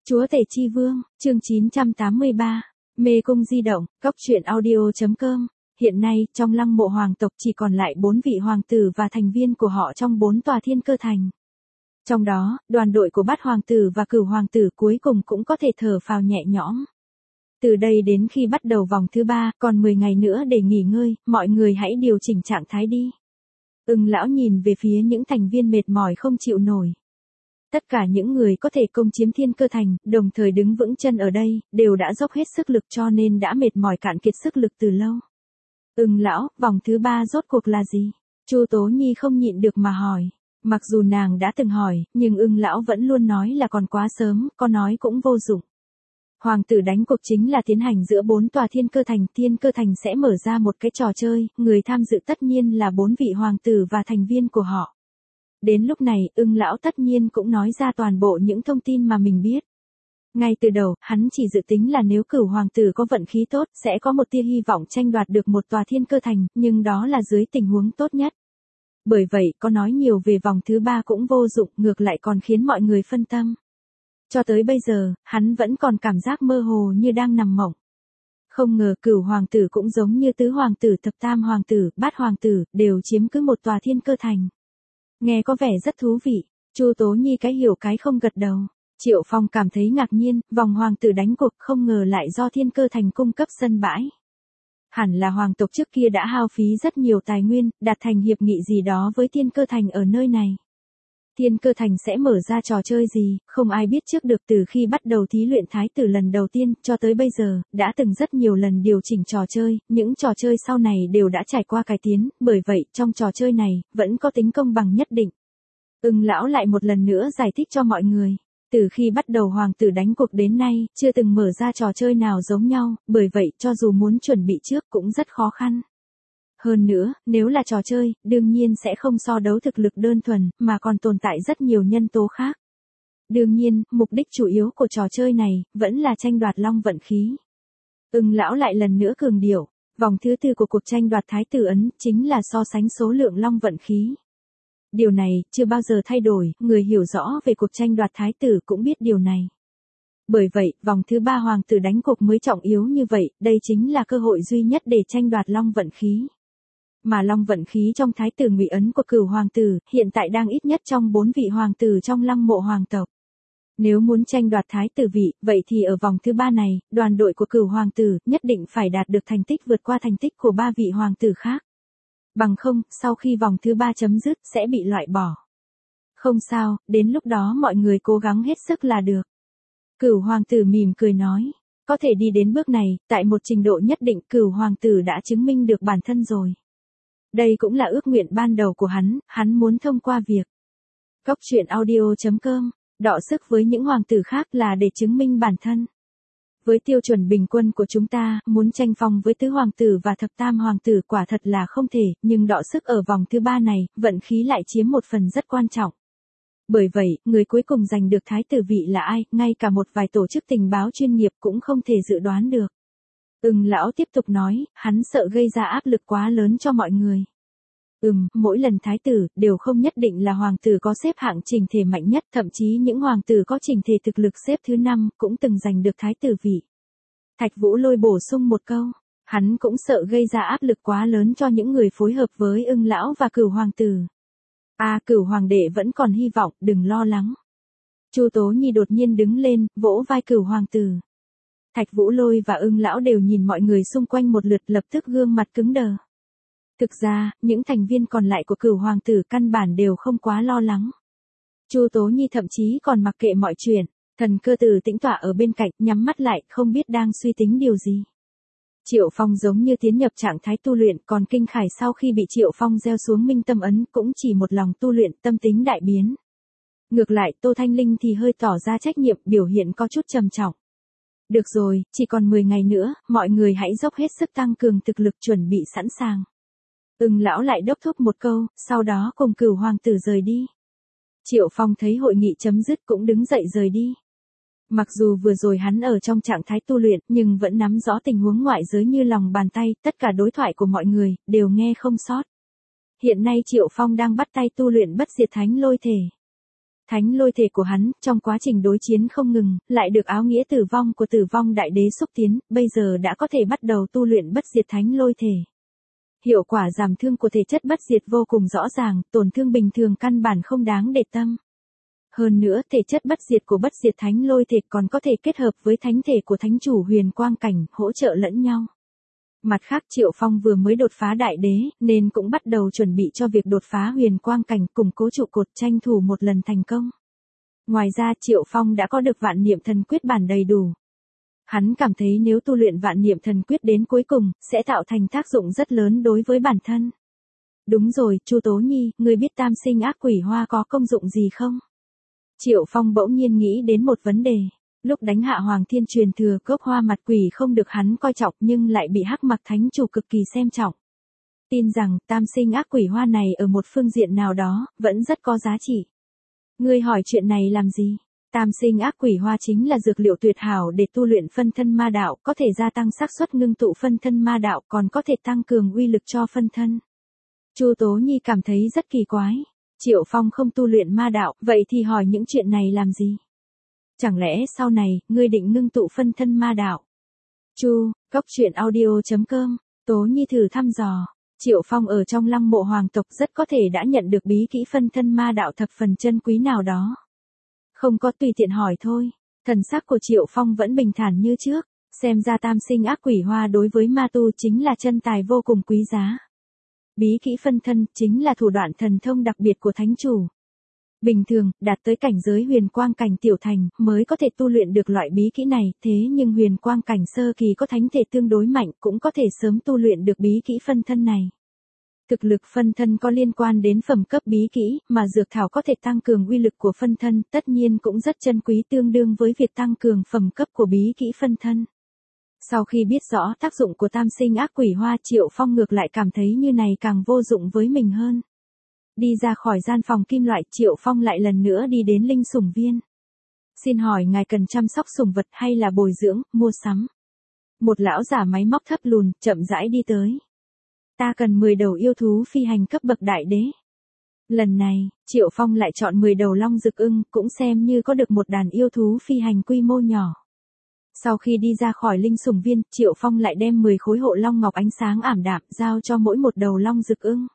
Chúa Tể Chi Vương, chương 983, Mê Cung Di Động, Cóc Truyện Audio.com. Hiện nay, trong Lăng Mộ Hoàng tộc chỉ còn lại 4 vị hoàng tử và thành viên của họ trong 4 tòa thiên cơ thành. Trong đó, đoàn đội của Bát Hoàng tử và Cửu Hoàng tử cuối cùng cũng có thể thở phào nhẹ nhõm. Từ đây đến khi bắt đầu vòng thứ 3, còn 10 ngày nữa để nghỉ ngơi, mọi người hãy điều chỉnh trạng thái đi. Lão nhìn về phía những thành viên mệt mỏi không chịu nổi. Tất cả những người có thể công chiếm thiên cơ thành, đồng thời đứng vững chân ở đây, đều đã dốc hết sức lực cho nên đã mệt mỏi cạn kiệt sức lực từ lâu. Lão, vòng thứ 3 rốt cuộc là gì? Chu Tố Nhi không nhịn được mà hỏi. Mặc dù nàng đã từng hỏi, nhưng lão vẫn luôn nói là còn quá sớm, có nói cũng vô dụng. Hoàng tử đánh cuộc chính là tiến hành giữa 4 tòa thiên cơ thành sẽ mở ra một cái trò chơi, người tham dự tất nhiên là 4 vị hoàng tử và thành viên của họ. Đến lúc này, lão tất nhiên cũng nói ra toàn bộ những thông tin mà mình biết. Ngay từ đầu, hắn chỉ dự tính là nếu Cửu Hoàng tử có vận khí tốt, sẽ có một tia hy vọng tranh đoạt được một tòa thiên cơ thành, nhưng đó là dưới tình huống tốt nhất. Bởi vậy, có nói nhiều về vòng thứ 3 cũng vô dụng, ngược lại còn khiến mọi người phân tâm. Cho tới bây giờ, hắn vẫn còn cảm giác mơ hồ như đang nằm mộng. Không ngờ Cửu Hoàng tử cũng giống như Tứ Hoàng tử, Thập Tam Hoàng tử, Bát Hoàng tử, đều chiếm cứ một tòa thiên cơ thành. Nghe có vẻ rất thú vị, Chu Tố Nhi cái hiểu cái không gật đầu. Triệu Phong cảm thấy ngạc nhiên, vòng hoàng tử đánh cuộc không ngờ lại do thiên cơ thành cung cấp sân bãi. Hẳn là hoàng tộc trước kia đã hao phí rất nhiều tài nguyên, đạt thành hiệp nghị gì đó với thiên cơ thành ở nơi này. Thiên cơ thành sẽ mở ra trò chơi gì, không ai biết trước được. Từ khi bắt đầu thí luyện thái tử lần đầu tiên, cho tới bây giờ, đã từng rất nhiều lần điều chỉnh trò chơi, những trò chơi sau này đều đã trải qua cải tiến, bởi vậy, trong trò chơi này, vẫn có tính công bằng nhất định. Lão lại một lần nữa giải thích cho mọi người. Từ khi bắt đầu hoàng tử đánh cuộc đến nay, chưa từng mở ra trò chơi nào giống nhau, bởi vậy, cho dù muốn chuẩn bị trước cũng rất khó khăn. Hơn nữa, nếu là trò chơi, đương nhiên sẽ không so đấu thực lực đơn thuần, mà còn tồn tại rất nhiều nhân tố khác. Đương nhiên, mục đích chủ yếu của trò chơi này, vẫn là tranh đoạt long vận khí. Lão lại lần nữa cường điệu, vòng thứ 4 của cuộc tranh đoạt thái tử ấn, chính là so sánh số lượng long vận khí. Điều này, chưa bao giờ thay đổi, người hiểu rõ về cuộc tranh đoạt thái tử cũng biết điều này. Bởi vậy, vòng thứ 3 hoàng tử đánh cuộc mới trọng yếu như vậy, đây chính là cơ hội duy nhất để tranh đoạt long vận khí. Mà long vận khí trong thái tử ngụy ấn của Cửu Hoàng tử, hiện tại đang ít nhất trong 4 vị hoàng tử trong Lăng Mộ Hoàng tộc. Nếu muốn tranh đoạt thái tử vị, vậy thì ở vòng thứ 3 này, đoàn đội của Cửu Hoàng tử, nhất định phải đạt được thành tích vượt qua thành tích của 3 vị hoàng tử khác. Bằng không, sau khi vòng thứ 3 chấm dứt, sẽ bị loại bỏ. Không sao, đến lúc đó mọi người cố gắng hết sức là được. Cửu Hoàng tử mỉm cười nói, có thể đi đến bước này, tại một trình độ nhất định Cửu Hoàng tử đã chứng minh được bản thân rồi. Đây cũng là ước nguyện ban đầu của hắn muốn thông qua việc Cóc Truyện Audio.com, đọ sức với những hoàng tử khác là để chứng minh bản thân. Với tiêu chuẩn bình quân của chúng ta, muốn tranh phong với Tứ Hoàng tử và Thập Tam Hoàng tử quả thật là không thể, nhưng đọ sức ở vòng thứ 3 này, vận khí lại chiếm một phần rất quan trọng. Bởi vậy, người cuối cùng giành được thái tử vị là ai, ngay cả một vài tổ chức tình báo chuyên nghiệp cũng không thể dự đoán được. Lão tiếp tục nói, hắn sợ gây ra áp lực quá lớn cho mọi người. Mỗi lần thái tử, đều không nhất định là hoàng tử có xếp hạng trình thể mạnh nhất, thậm chí những hoàng tử có trình thể thực lực xếp thứ 5, cũng từng giành được thái tử vị. Thạch Vũ Lôi bổ sung một câu, hắn cũng sợ gây ra áp lực quá lớn cho những người phối hợp với lão và Cửu Hoàng tử. Cửu Hoàng đệ vẫn còn hy vọng, đừng lo lắng. Chu Tố Nhi đột nhiên đứng lên, vỗ vai Cửu Hoàng tử. Thạch Vũ Lôi và lão đều nhìn mọi người xung quanh một lượt, lập tức gương mặt cứng đờ. Thực ra, những thành viên còn lại của Cửu Hoàng tử căn bản đều không quá lo lắng. Chu Tố Nhi thậm chí còn mặc kệ mọi chuyện, Thần Cơ Tử tĩnh tọa ở bên cạnh, nhắm mắt lại, không biết đang suy tính điều gì. Triệu Phong giống như tiến nhập trạng thái tu luyện, còn Kinh Khải sau khi bị Triệu Phong gieo xuống minh tâm ấn, cũng chỉ một lòng tu luyện, tâm tính đại biến. Ngược lại, Tô Thanh Linh thì hơi tỏ ra trách nhiệm, biểu hiện có chút trầm trọng. Được rồi, chỉ còn 10 ngày nữa, mọi người hãy dốc hết sức tăng cường thực lực chuẩn bị sẵn sàng. Lão lại đốc thúc một câu, sau đó cùng Cửu Hoàng tử rời đi. Triệu Phong thấy hội nghị chấm dứt cũng đứng dậy rời đi. Mặc dù vừa rồi hắn ở trong trạng thái tu luyện, nhưng vẫn nắm rõ tình huống ngoại giới như lòng bàn tay, tất cả đối thoại của mọi người, đều nghe không sót. Hiện nay Triệu Phong đang bắt tay tu luyện bất diệt thánh lôi thể. Thánh lôi thể của hắn, trong quá trình đối chiến không ngừng, lại được áo nghĩa tử vong của tử vong đại đế xúc tiến, bây giờ đã có thể bắt đầu tu luyện bất diệt thánh lôi thể. Hiệu quả giảm thương của thể chất bất diệt vô cùng rõ ràng, tổn thương bình thường căn bản không đáng để tâm. Hơn nữa, thể chất bất diệt của bất diệt thánh lôi thể còn có thể kết hợp với thánh thể của thánh chủ huyền quang cảnh, hỗ trợ lẫn nhau. Mặt khác Triệu Phong vừa mới đột phá đại đế, nên cũng bắt đầu chuẩn bị cho việc đột phá huyền quang cảnh, củng cố trụ cột, tranh thủ một lần thành công. Ngoài ra Triệu Phong đã có được vạn niệm thần quyết bản đầy đủ. Hắn cảm thấy nếu tu luyện vạn niệm thần quyết đến cuối cùng, sẽ tạo thành tác dụng rất lớn đối với bản thân. Đúng rồi, Chu Tố Nhi, ngươi biết tam sinh ác quỷ hoa có công dụng gì không? Triệu Phong bỗng nhiên nghĩ đến một vấn đề. Lúc đánh hạ Hoàng Thiên truyền thừa, gốc hoa mặt quỷ không được hắn coi trọng nhưng lại bị Hắc Mặc Thánh chủ cực kỳ xem trọng. Tin rằng tam sinh ác quỷ hoa này ở một phương diện nào đó, vẫn rất có giá trị. Ngươi hỏi chuyện này làm gì? Tam sinh ác quỷ hoa chính là dược liệu tuyệt hảo để tu luyện phân thân ma đạo, có thể gia tăng xác suất ngưng tụ phân thân ma đạo, còn có thể tăng cường uy lực cho phân thân. Chu Tố Nhi cảm thấy rất kỳ quái. Triệu Phong không tu luyện ma đạo, vậy thì hỏi những chuyện này làm gì? Chẳng lẽ sau này, ngươi định ngưng tụ phân thân ma đạo? Chu, Cốc Truyện Audio.com, Tố Nhi thử thăm dò. Triệu Phong ở trong lăng mộ hoàng tộc rất có thể đã nhận được bí kỹ phân thân ma đạo thập phần chân quý nào đó. Không có, tùy tiện hỏi thôi. Thần sắc của Triệu Phong vẫn bình thản như trước, xem ra tam sinh ác quỷ hoa đối với ma tu chính là chân tài vô cùng quý giá. Bí kỹ phân thân chính là thủ đoạn thần thông đặc biệt của thánh chủ. Bình thường, đạt tới cảnh giới huyền quang cảnh tiểu thành mới có thể tu luyện được loại bí kỹ này, thế nhưng huyền quang cảnh sơ kỳ có thánh thể tương đối mạnh cũng có thể sớm tu luyện được bí kỹ phân thân này. Thực lực phân thân có liên quan đến phẩm cấp bí kỹ, mà dược thảo có thể tăng cường uy lực của phân thân, tất nhiên cũng rất chân quý, tương đương với việc tăng cường phẩm cấp của bí kỹ phân thân. Sau khi biết rõ tác dụng của tam sinh ác quỷ hoa, Triệu Phong ngược lại cảm thấy như này càng vô dụng với mình hơn. Đi ra khỏi gian phòng kim loại, Triệu Phong lại lần nữa đi đến linh sủng viên. Xin hỏi ngài cần chăm sóc sủng vật hay là bồi dưỡng, mua sắm? Một lão giả máy móc thấp lùn, chậm rãi đi tới. Ta cần 10 đầu yêu thú phi hành cấp bậc đại đế. Lần này, Triệu Phong lại chọn 10 đầu long rực ưng, cũng xem như có được một đàn yêu thú phi hành quy mô nhỏ. Sau khi đi ra khỏi linh sủng viên, Triệu Phong lại đem 10 khối hộ long ngọc ánh sáng ảm đạm giao cho mỗi một đầu long rực ưng.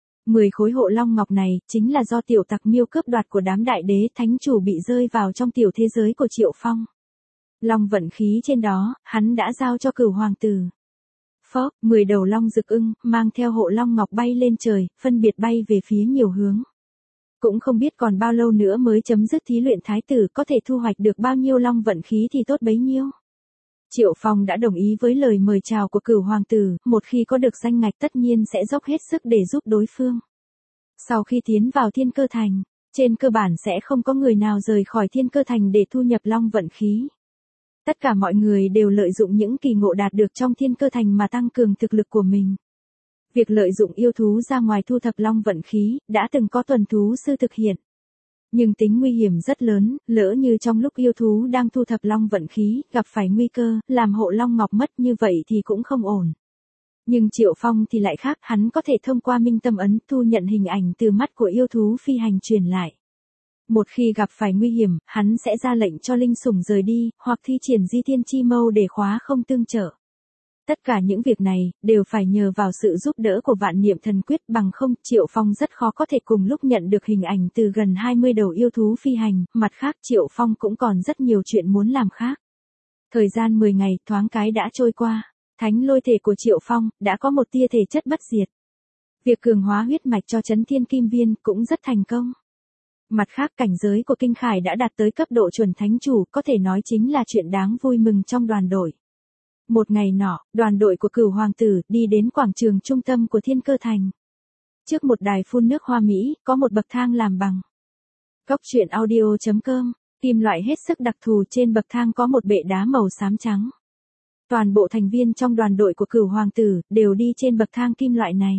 10 khối hộ long ngọc này chính là do tiểu tặc miêu cướp đoạt của đám đại đế thánh chủ bị rơi vào trong tiểu thế giới của Triệu Phong. Long vận khí trên đó, hắn đã giao cho Cửu hoàng tử. Phốc, 10 đầu long rực ưng mang theo hộ long ngọc bay lên trời, phân biệt bay về phía nhiều hướng. Cũng không biết còn bao lâu nữa mới chấm dứt thí luyện thái tử, có thể thu hoạch được bao nhiêu long vận khí thì tốt bấy nhiêu. Triệu Phong đã đồng ý với lời mời chào của Cửu hoàng tử, một khi có được danh ngạch tất nhiên sẽ dốc hết sức để giúp đối phương. Sau khi tiến vào Thiên Cơ Thành, trên cơ bản sẽ không có người nào rời khỏi Thiên Cơ Thành để thu nhập long vận khí. Tất cả mọi người đều lợi dụng những kỳ ngộ đạt được trong Thiên Cơ Thành mà tăng cường thực lực của mình. Việc lợi dụng yêu thú ra ngoài thu thập long vận khí, đã từng có tuần thú sư thực hiện. Nhưng tính nguy hiểm rất lớn, lỡ như trong lúc yêu thú đang thu thập long vận khí, gặp phải nguy cơ, làm hộ long ngọc mất như vậy thì cũng không ổn. Nhưng Triệu Phong thì lại khác, hắn có thể thông qua minh tâm ấn thu nhận hình ảnh từ mắt của yêu thú phi hành truyền lại. Một khi gặp phải nguy hiểm, hắn sẽ ra lệnh cho linh sủng rời đi, hoặc thi triển di thiên chi mâu để khóa không tương trợ. Tất cả những việc này, đều phải nhờ vào sự giúp đỡ của vạn niệm thần quyết, bằng không, Triệu Phong rất khó có thể cùng lúc nhận được hình ảnh từ gần 20 đầu yêu thú phi hành, mặt khác Triệu Phong cũng còn rất nhiều chuyện muốn làm khác. Thời gian 10 ngày, thoáng cái đã trôi qua, thánh lôi thể của Triệu Phong, đã có một tia thể chất bất diệt. Việc cường hóa huyết mạch cho Chấn Thiên Kim Viên, cũng rất thành công. Mặt khác cảnh giới của Kinh Khải đã đạt tới cấp độ chuẩn thánh chủ, có thể nói chính là chuyện đáng vui mừng trong đoàn đội. Một ngày nọ, đoàn đội của Cửu hoàng tử đi đến quảng trường trung tâm của Thiên Cơ Thành. Trước một đài phun nước hoa mỹ, có một bậc thang làm bằng Cốc Truyện Audio.com, kim loại hết sức đặc thù, trên bậc thang có một bệ đá màu xám trắng. Toàn bộ thành viên trong đoàn đội của Cửu hoàng tử đều đi trên bậc thang kim loại này.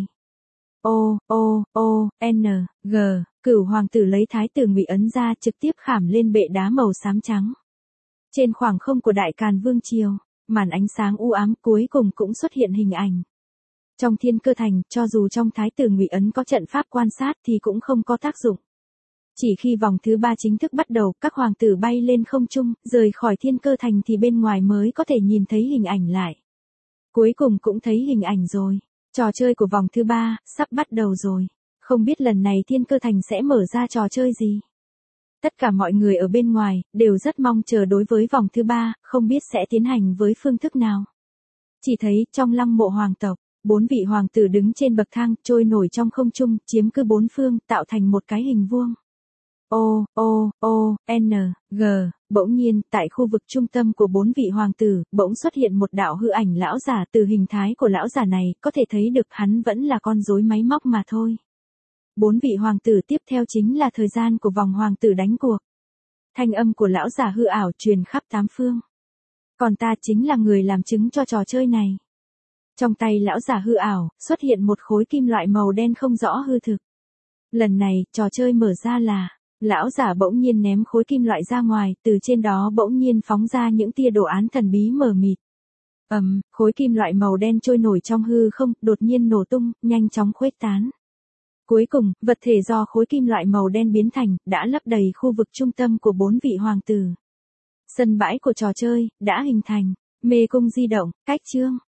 N, G, Cửu hoàng tử lấy thái tử Ngụy ấn ra, trực tiếp khảm lên bệ đá màu xám trắng. Trên khoảng không của Đại Càn Vương triều, màn ánh sáng u ám cuối cùng cũng xuất hiện hình ảnh. Trong Thiên Cơ Thành, cho dù trong thái tử Ngụy ấn có trận pháp quan sát thì cũng không có tác dụng. Chỉ khi vòng thứ 3 chính thức bắt đầu, các hoàng tử bay lên không trung, rời khỏi thiên cơ thành thì bên ngoài mới có thể nhìn thấy hình ảnh lại. Cuối cùng cũng thấy hình ảnh rồi. Trò chơi của vòng thứ 3 sắp bắt đầu rồi. Không biết lần này thiên cơ thành sẽ mở ra trò chơi gì? Tất cả mọi người ở bên ngoài đều rất mong chờ đối với vòng thứ 3, không biết sẽ tiến hành với phương thức nào. Chỉ thấy trong lăng mộ hoàng tộc, 4 vị hoàng tử đứng trên bậc thang, trôi nổi trong không trung, chiếm cứ 4 phương, tạo thành một cái hình vuông. N, G, bỗng nhiên, tại khu vực trung tâm của 4 vị hoàng tử, bỗng xuất hiện một đạo hư ảnh lão giả. Từ hình thái của lão giả này, có thể thấy được hắn vẫn là con rối máy móc mà thôi. 4 vị hoàng tử tiếp theo chính là thời gian của vòng hoàng tử đánh cuộc. Thanh âm của lão giả hư ảo truyền khắp 8 phương. Còn ta chính là người làm chứng cho trò chơi này. Trong tay lão giả hư ảo, xuất hiện một khối kim loại màu đen không rõ hư thực. Lần này, trò chơi mở ra là, lão giả bỗng nhiên ném khối kim loại ra ngoài, từ trên đó bỗng nhiên phóng ra những tia đồ án thần bí mờ mịt. Khối kim loại màu đen trôi nổi trong hư không, đột nhiên nổ tung, nhanh chóng khuếch tán. Cuối cùng, vật thể do khối kim loại màu đen biến thành, đã lấp đầy khu vực trung tâm của 4 vị hoàng tử. Sân bãi của trò chơi, đã hình thành. Mê cung di động, cách chương.